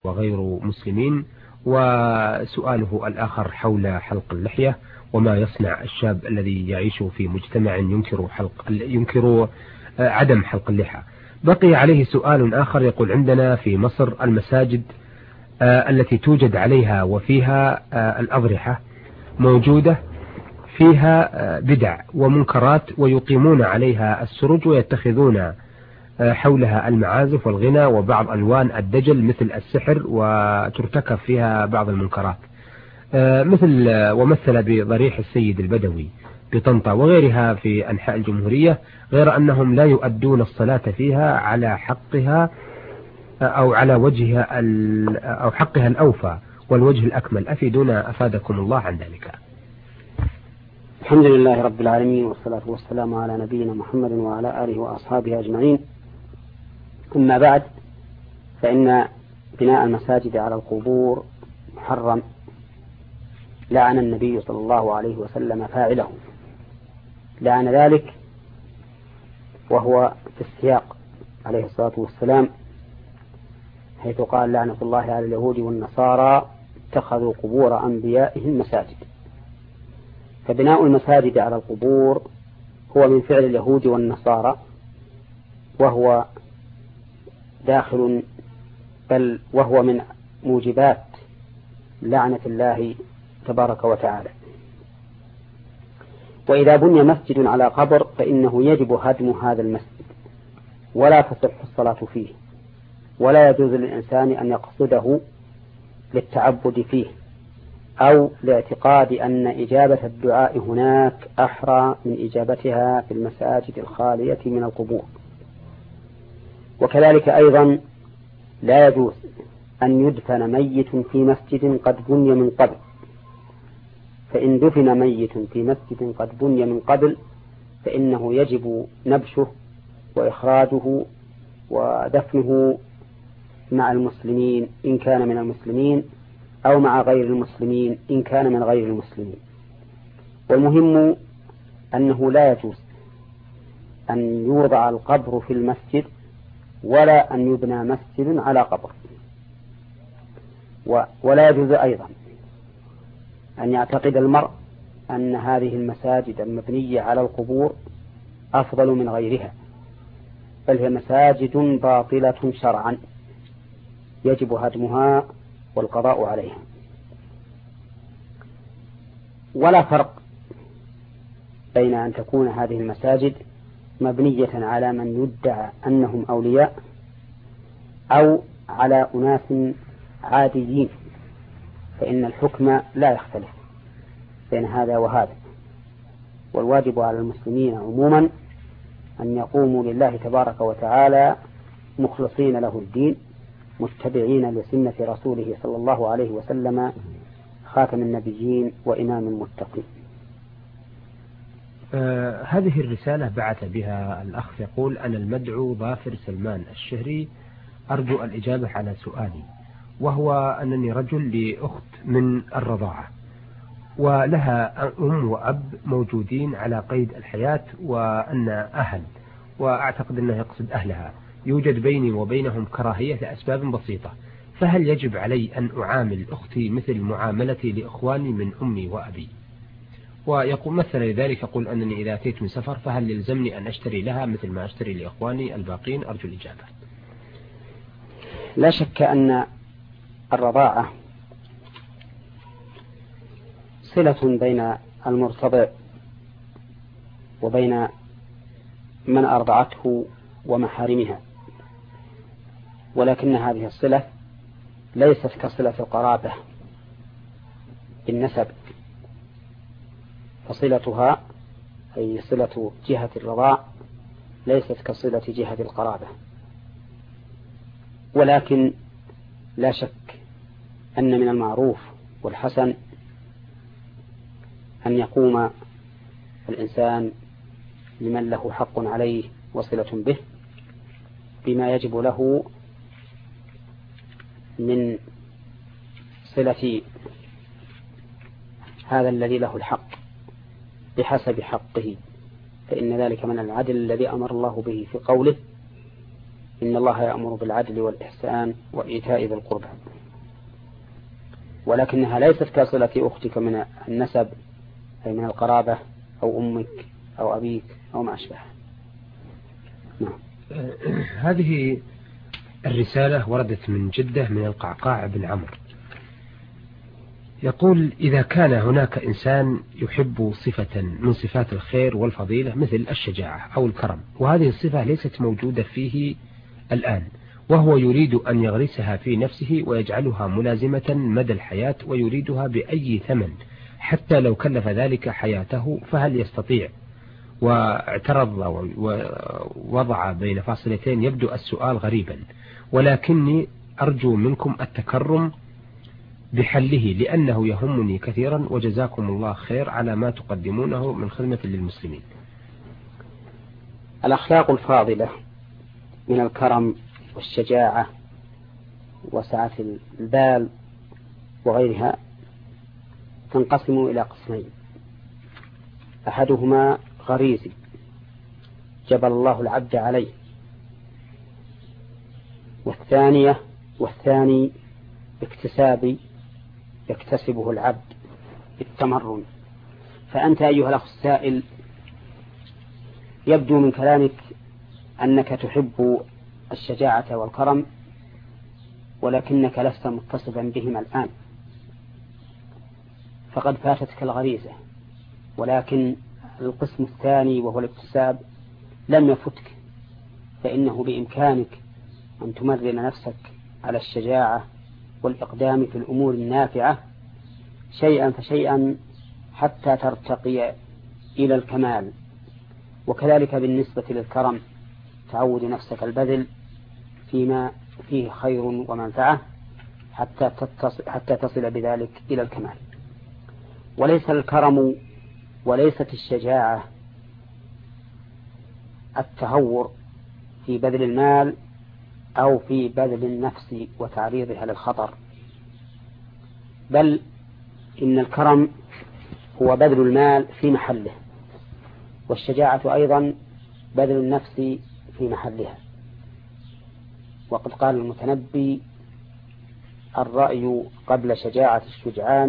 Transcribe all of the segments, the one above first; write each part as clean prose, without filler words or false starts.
وغير مسلمين. وسؤاله الآخر حول حلق اللحية وما يصنع الشاب الذي يعيش في مجتمع ينكر عدم حلق اللحى. بقي عليه سؤال آخر يقول: عندنا في مصر المساجد التي توجد عليها وفيها الأضرحة موجودة فيها بدع ومنكرات، ويقيمون عليها السرج ويتخذون حولها المعازف والغنى وبعض ألوان الدجل مثل السحر، وترتكب فيها بعض المنكرات ومثل بضريح السيد البدوي بطنطا وغيرها في أنحاء الجمهورية، غير أنهم لا يؤدون الصلاة فيها على حقها أو على وجهها أو حقها الأوفى والوجه الأكمل. أفيدونا أفادكم الله عن ذلك. الحمد لله رب العالمين، والصلاة والسلام على نبينا محمد وعلى آله وأصحابه أجمعين. أما بعد، فإن بناء المساجد على القبور محرم، لعن النبي صلى الله عليه وسلم فاعله، لعن ذلك وهو في السياق عليه الصلاة والسلام، حيث قال: لعنة الله على اليهود والنصارى اتخذوا قبور أنبيائهم مساجد. فبناء المساجد على القبور هو من فعل اليهود والنصارى، وهو داخل بل وهو من موجبات لعنة الله تبارك وتعالى. وإذا بني مسجد على قبر فإنه يجب هدم هذا المسجد، ولا تصح الصلاة فيه، ولا يجوز للإنسان أن يقصده للتعبد فيه أو لاعتقاد أن إجابة الدعاء هناك أحرى من إجابتها في المساجد الخالية من القبور. وكذلك أيضا لا يجوز أن يدفن ميت في مسجد قد بني من قبل، فإن دفن ميت في مسجد قد بني من قبل فإنه يجب نبشه وإخراجه ودفنه مع المسلمين إن كان من المسلمين، أو مع غير المسلمين إن كان من غير المسلمين. والمهم أنه لا يجوز أن يوضع القبر في المسجد، ولا أن يبنى مسجد على قبر. ولا يجوز أيضا أن يعتقد المرء أن هذه المساجد المبنية على القبور أفضل من غيرها، بل هي مساجد باطلة شرعا يجب هدمها والقضاء عليها. ولا فرق بين أن تكون هذه المساجد مبنية على من يدعى أنهم أولياء أو على أناس عاديين، فإن الحكم لا يختلف بين هذا وهذا. والواجب على المسلمين عموما أن يقوموا لله تبارك وتعالى مخلصين له الدين، متبعين لسنة رسوله صلى الله عليه وسلم خاتم النبيين وإمام المتقين. هذه الرسالة بعث بها الأخ يقول: أنا المدعو ظافر سلمان الشهري، أرجو الإجابة على سؤالي، وهو أنني رجل لأخت من الرضاعة، ولها أم وأب موجودين على قيد الحياة، وأن أهل، وأعتقد أنه يقصد أهلها، يوجد بيني وبينهم كراهية لأسباب بسيطة، فهل يجب علي أن أعامل أختي مثل معاملتي لإخواني من أمي وأبي؟ ويقول مثل لذلك، يقول أنني إذا أتيت من سفر فهل يلزمني أن أشتري لها مثل ما أشتري لإخواني الباقين؟ أرجو الإجابة. لا شك أن الرضاعة صلة بين المرتضع وبين من أرضعته ومحارمها، ولكن هذه الصلة ليست كصلة القرابة بالنسب، فصلتها أي صلة جهة الرضاع ليست كصلة جهة القرابة. ولكن لا شك أن من المعروف والحسن أن يقوم الإنسان لمن له حق عليه وصلة به بما يجب له من صلة هذا الذي له الحق بحسب حقه، فإن ذلك من العدل الذي أمر الله به في قوله: إن الله يأمر بالعدل والإحسان وإيتاء ذي القربى. ولكنها ليست كصلة أختك من النسب أي من القرابة أو أمك أو أبيك أو ما أشبه. نعم. هذه الرسالة وردت من جدة من القعقاع بن عمرو، يقول: إذا كان هناك إنسان يحب صفة من صفات الخير والفضيلة مثل الشجاعة أو الكرم، وهذه الصفة ليست موجودة فيه الآن، وهو يريد أن يغرسها في نفسه ويجعلها ملازمة مدى الحياة ويريدها بأي ثمن حتى لو كلف ذلك حياته، فهل يستطيع؟ واعترض ووضع بين فاصلتين: يبدو السؤال غريبا، ولكني أرجو منكم التكرم بحله لأنه يهمني كثيرا، وجزاكم الله خير على ما تقدمونه من خدمة للمسلمين. الأخلاق الفاضلة من الكرم والشجاعة وسعة البال وغيرها تنقسم إلى قسمين: أحدهما غريزي جبل الله العبد عليه، والثاني اكتسابي يكتسبه العبد بالتمرن. فأنت أيها الأخ السائل يبدو من كلامك أنك تحب الشجاعة والكرم، ولكنك لست متصفا بهما الآن، فقد فاتتك الغريزة، ولكن القسم الثاني وهو الاكتساب لم يفتك، فإنه بإمكانك أن تمرن نفسك على الشجاعة والإقدام في الأمور النافعة شيئا فشيئا حتى ترتقي إلى الكمال. وكذلك بالنسبة للكرم تعود نفسك البذل فيما فيه خير ومنفعة حتى تصل بذلك إلى الكمال. وليس الكرم وليست الشجاعة التهور في بذل المال أو في بذل النفس وتعريضها للخطر، بل إن الكرم هو بذل المال في محله، والشجاعة أيضا بذل النفس في محلها. وقد قال المتنبي: الرأي قبل شجاعة الشجعان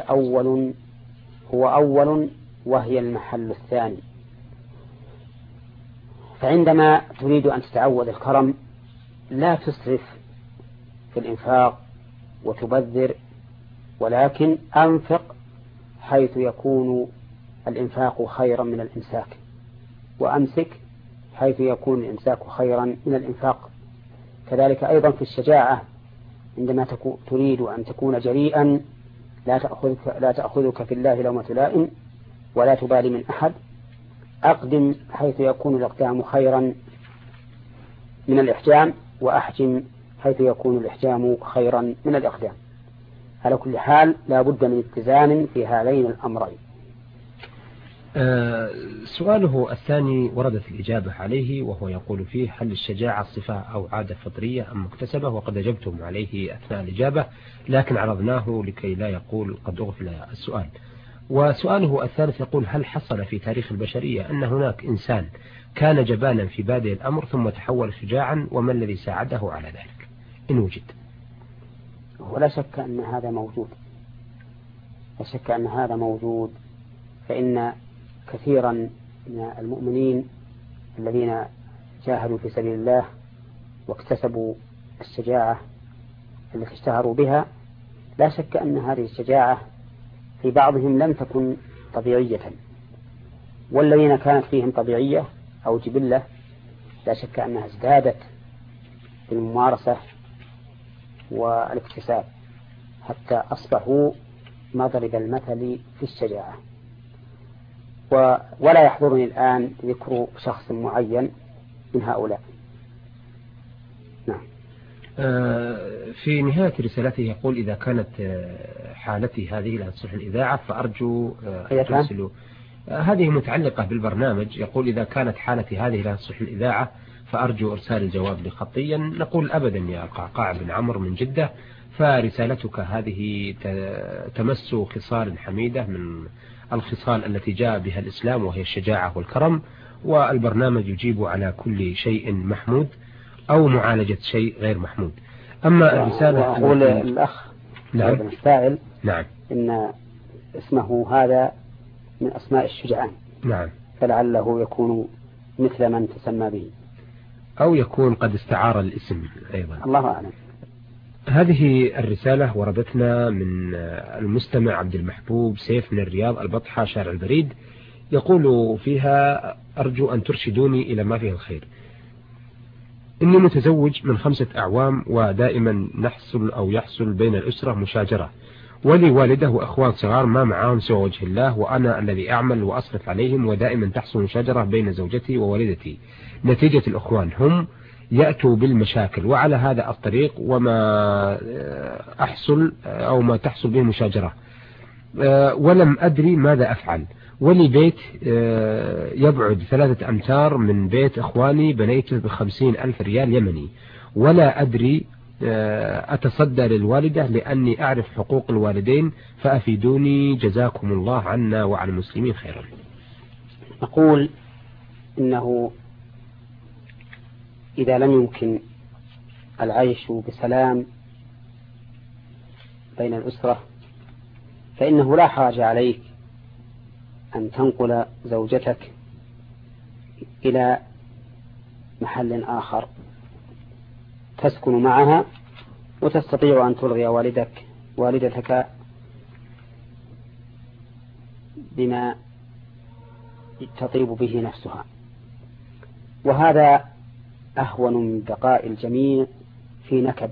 هو أول وهي المحل الثاني. فعندما تريد أن تتعود الكرم لا تسرف في الإنفاق وتبذر، ولكن أنفق حيث يكون الإنفاق خيرا من الإمساك، وأمسك حيث يكون الإمساك خيرا من الإنفاق. كذلك أيضا في الشجاعة عندما تريد أن تكون جريئا لا تأخذك في الله لومة لائم ولا تبالي من أحد، أقدم حيث يكون الإقدام خيرا من الإحجام، وأحجم حيث يكون الإحجام خيرا من الإقدام. على كل حال لا بد من اتزان في هذين الأمرين. سؤاله الثاني وردت الإجابة عليه، وهو يقول فيه: هل الشجاعة صفة أو عادة فطرية أم مكتسبة؟ وقد أجبتم عليه أثناء الإجابة، لكن عرضناه لكي لا يقول قد أغفل السؤال. وسؤاله الثالث يقول: هل حصل في تاريخ البشرية أن هناك إنسان كان جبانا في بادئ الأمر ثم تحول شجاعا، وما الذي ساعده على ذلك إن وجد؟ ولا شك أن هذا موجود، لا شك أن هذا موجود، فإن كثيرا من المؤمنين الذين جاهدوا في سبيل الله واكتسبوا الشجاعة التي اشتهروا بها، لا شك أن هذه الشجاعة في بعضهم لم تكن طبيعية، والذين كانت فيهم طبيعية أو جبلة لا شك أنها ازدادت بالممارسة والاكتساب حتى أصبحوا مضرب المثل في الشجاعة. ولا يحضرني الآن ذكر شخص معين من هؤلاء. نعم. في نهاية رسالته يقول: إذا كانت حالتي هذه لا تصلح الإذاعة فأرجو ترسلوا. هذه متعلقة بالبرنامج. يقول: إذا كانت حالتي هذه لا تصلح الإذاعة فأرجو إرسال الجواب خطيا. نقول: أبدا يا قعقاع بن عمرو من جدة، فرسالتك هذه تمس خصال حميدة من الخصال التي جاء بها الإسلام، وهي الشجاعة والكرم، والبرنامج يجيب على كل شيء محمود أو معالجة شيء غير محمود. أما الرسالة أقول الأخ نعم. الفاعل نعم. إن اسمه هذا من أسماء الشجعان. نعم. فلعله يكون مثل من تسمى به، أو يكون قد استعار الاسم أيضا، الله أعلم. هذه الرسالة وردتنا من المستمع عبد المحبوب سيف من الرياض البطحة شارع البريد، يقول فيها: أرجو أن ترشدوني إلى ما فيه الخير. إني متزوج من 5 أعوام، ودائما يحصل بين الأسرة مشاجرة، ولي والده وأخوان صغار ما معهم سوى وجه الله، وأنا الذي أعمل وأصرف عليهم، ودائما تحصل مشاجرة بين زوجتي ووالدتي نتيجة الأخوان، هم يأتوا بالمشاكل، وعلى هذا الطريق وما أحصل أو ما تحصل به مشاجرة، ولم أدري ماذا أفعل. ولي بيت يبعد 3 أمتار من بيت إخواني، بنيته ب50,000 ريال يمني، ولا أدري أتصدى للوالدة لأني أعرف حقوق الوالدين، فأفيدوني جزاكم الله عنا وعن المسلمين خيرا. نقول إنه إذا لم يمكن العيش بسلام بين الأسرة فإنه لا حرج عليك أن تنقل زوجتك إلى محل آخر تسكن معها، وتستطيع أن تلغي والدتك بما تطيب به نفسها، وهذا أهون من بقاء الجميع في نكد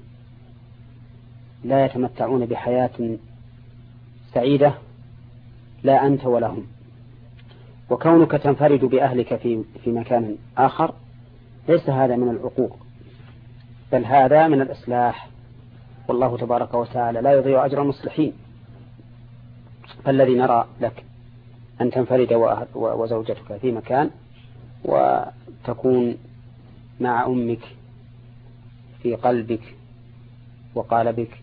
لا يتمتعون بحياة سعيدة لا أنت ولا هم. وكونك تنفرد بأهلك في مكان آخر ليس هذا من العقوق، بل هذا من الإصلاح، والله تبارك وتعالى لا يضيع أجر المصلحين. فالذي نرى لك أن تنفرد وزوجتك في مكان وتكون مع أمك في قلبك وقالبك،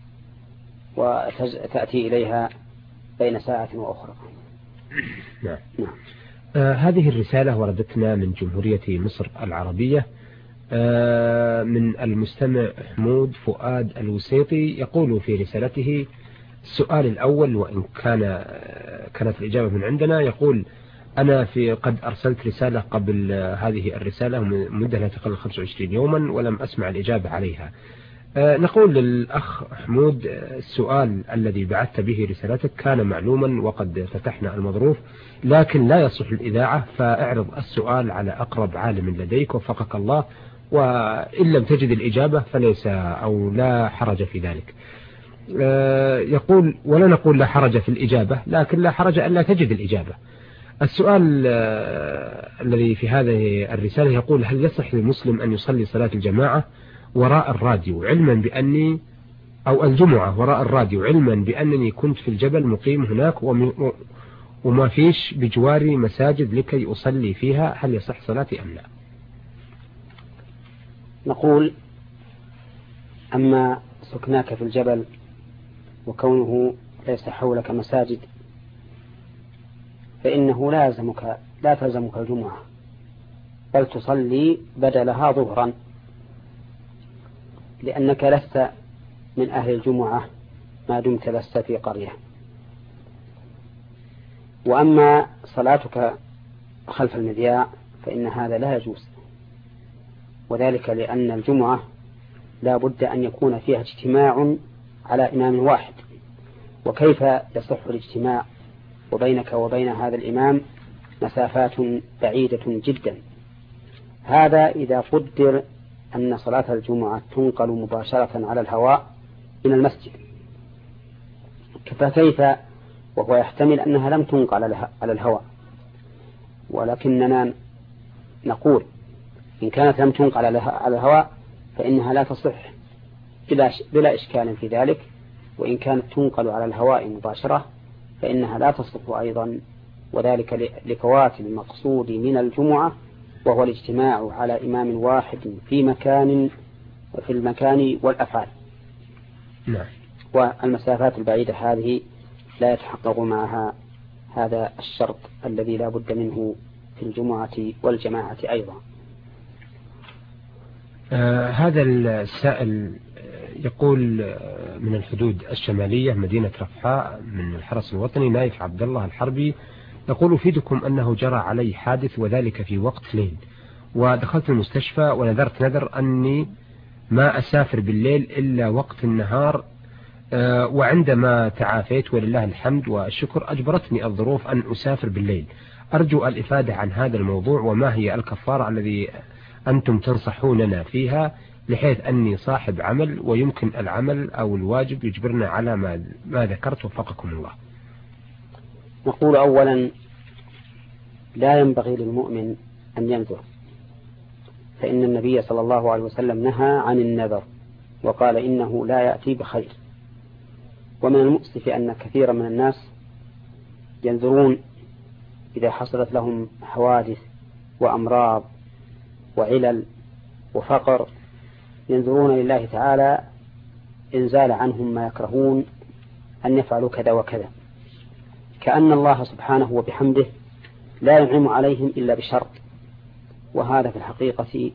وتأتي إليها بين ساعة وأخرى. نعم. هذه الرسالة وردتنا من جمهورية مصر العربية، من المستمع حمود فؤاد الوسيطي، يقول في رسالته: السؤال الأول، وإن كانت الإجابة من عندنا، يقول: أنا قد أرسلت رسالة قبل هذه الرسالة مدة لا تقل 25 يوما ولم أسمع الإجابة عليها. نقول للأخ حمود: السؤال الذي بعثت به رسالتك كان معلوما وقد فتحنا المظروف، لكن لا يصح الإذاعة، فاعرض السؤال على أقرب عالم لديك وفقك الله، وإن لم تجد الإجابة فليس أو لا حرج في ذلك. يقول: ولا نقول لا حرج في الإجابة، لكن لا حرج أن لا تجد الإجابة. السؤال الذي في هذه الرسالة يقول: هل يصح للمسلم أن يصلي صلاة الجماعة وراء الراديو علما بأني أو الجمعة وراء الراديو علما بأنني كنت في الجبل مقيم هناك وما فيش بجواري مساجد لكي أصلي فيها، هل يصح صلاتي أم لا؟ نقول: أما سكناك في الجبل وكونه ليس حولك مساجد فإنه لا تلزمك الجمعة، بل تصلي بدلها ظهرا، لأنك لست من أهل الجمعة ما دمت لست في قرية. وأما صلاتك خلف المذياع فإن هذا لا يجوز، وذلك لأن الجمعة لا بد أن يكون فيها اجتماع على إمام واحد، وكيف يصح الاجتماع وبينك وبين هذا الإمام مسافات بعيدة جدا؟ هذا إذا قدر أن صلاة الجمعة تنقل مباشرة على الهواء من المسجد، فكيف وهو يحتمل أنها لم تنقل على الهواء؟ ولكننا نقول إن كانت لم تنقل على الهواء فإنها لا تصح بلا إشكال في ذلك، وإن كانت تنقل على الهواء مباشرة فإنها لا تصح أيضا، وذلك لفوات المقصود من الجمعة، وهو الاجتماع على إمام واحد في المكان والأفعال. نعم. والمسافات البعيدة هذه لا يتحقق معها هذا الشرط الذي لا بد منه في الجمعة والجماعة أيضا. هذا السائل يقول من الحدود الشمالية مدينة رفحاء من الحرس الوطني نايف عبد الله الحربي، يقول أفيدكم أنه جرى علي حادث وذلك في وقت ليل، ودخلت المستشفى ونذرت نذر أني ما أسافر بالليل إلا وقت النهار، وعندما تعافيت ولله الحمد والشكر أجبرتني الظروف أن أسافر بالليل. أرجو الإفادة عن هذا الموضوع، وما هي الكفارة الذي أنتم تنصحوننا فيها، بحيث أني صاحب عمل ويمكن العمل أو الواجب يجبرنا على ما ذكرت، وفقكم الله. نقول أولا لا ينبغي للمؤمن أن ينذر، فإن النبي صلى الله عليه وسلم نهى عن النذر وقال إنه لا يأتي بخير. ومن المؤسف أن كثيرا من الناس ينذرون إذا حصلت لهم حوادث وأمراض وعلل وفقر، ينذرون لله تعالى إن زال عنهم ما يكرهون أن يفعلوا كذا وكذا، كأن الله سبحانه وبحمده لا ينعم عليهم إلا بشرط، وهذا في الحقيقة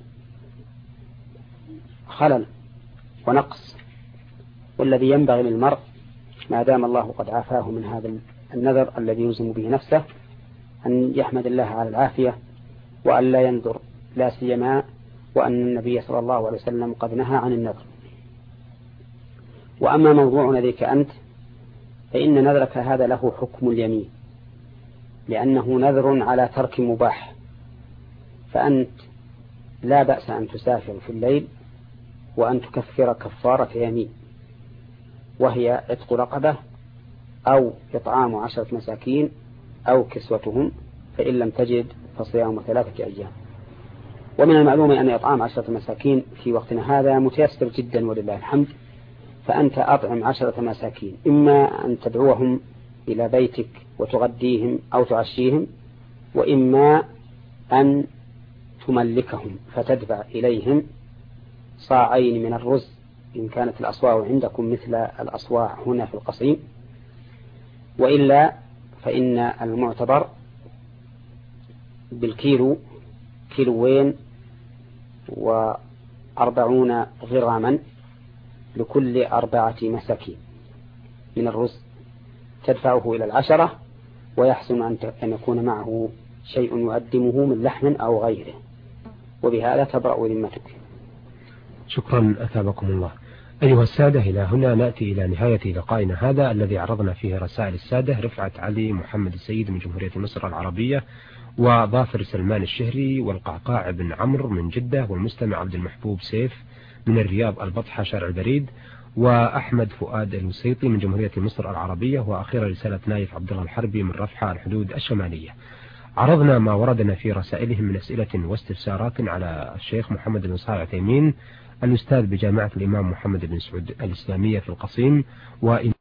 خلل ونقص. والذي ينبغي للمرء ما دام الله قد عافاه من هذا النذر الذي يلزم به نفسه أن يحمد الله على العافية وأن لا ينذر، لا سيما وأن النبي صلى الله عليه وسلم قد نهى عن النذر. وأما موضوعنا ذيك أنت، فإن نذرك هذا له حكم اليمين، لأنه نذر على ترك مباح، فأنت لا بأس أن تسافر في الليل وأن تكفر كفارة يمين، وهي عتق رقبة أو إطعام 10 مساكين أو كسوتهم، فإن لم تجد فصيام 3 أيام. ومن المعلوم أن إطعام 10 مساكين في وقتنا هذا متيسر جدا ولله الحمد، فأنت أطعم 10 مساكين، إما أن تدعوهم إلى بيتك وتغديهم أو تعشيهم، وإما أن تملكهم فتدفع إليهم صاعين من الرز إن كانت الأصواع عندكم مثل الأصواع هنا في القصيم، وإلا فإن المعتبر بالكيلو 240 غراما لكل 4 مساكين من الرز، تدفعه إلى 10، ويحسن أن يكون معه شيء يقدمه من لحم أو غيره، وبهذا تبرأ ذمتك. شكرا أثابكم الله. أيها السادة، إلى هنا نأتي إلى نهاية لقائنا هذا الذي عرضنا فيه رسائل السادة رفعت علي محمد السيد من جمهورية مصر العربية، وظافر سلمان الشهري، والقعقاع بن عمرو من جدة، والمستمع عبد المحبوب سيف من الرياض البطحة شارع البريد، وأحمد فؤاد الوسيطي من جمهورية مصر العربية، وأخيرا رسالة نايف عبد الله الحربي من رفحة الحدود الشمالية. عرضنا ما وردنا في رسائلهم من أسئلة واستفسارات على الشيخ محمد بن صالح العثيمين الأستاذ بجامعة الإمام محمد بن سعود الإسلامية في القصيم،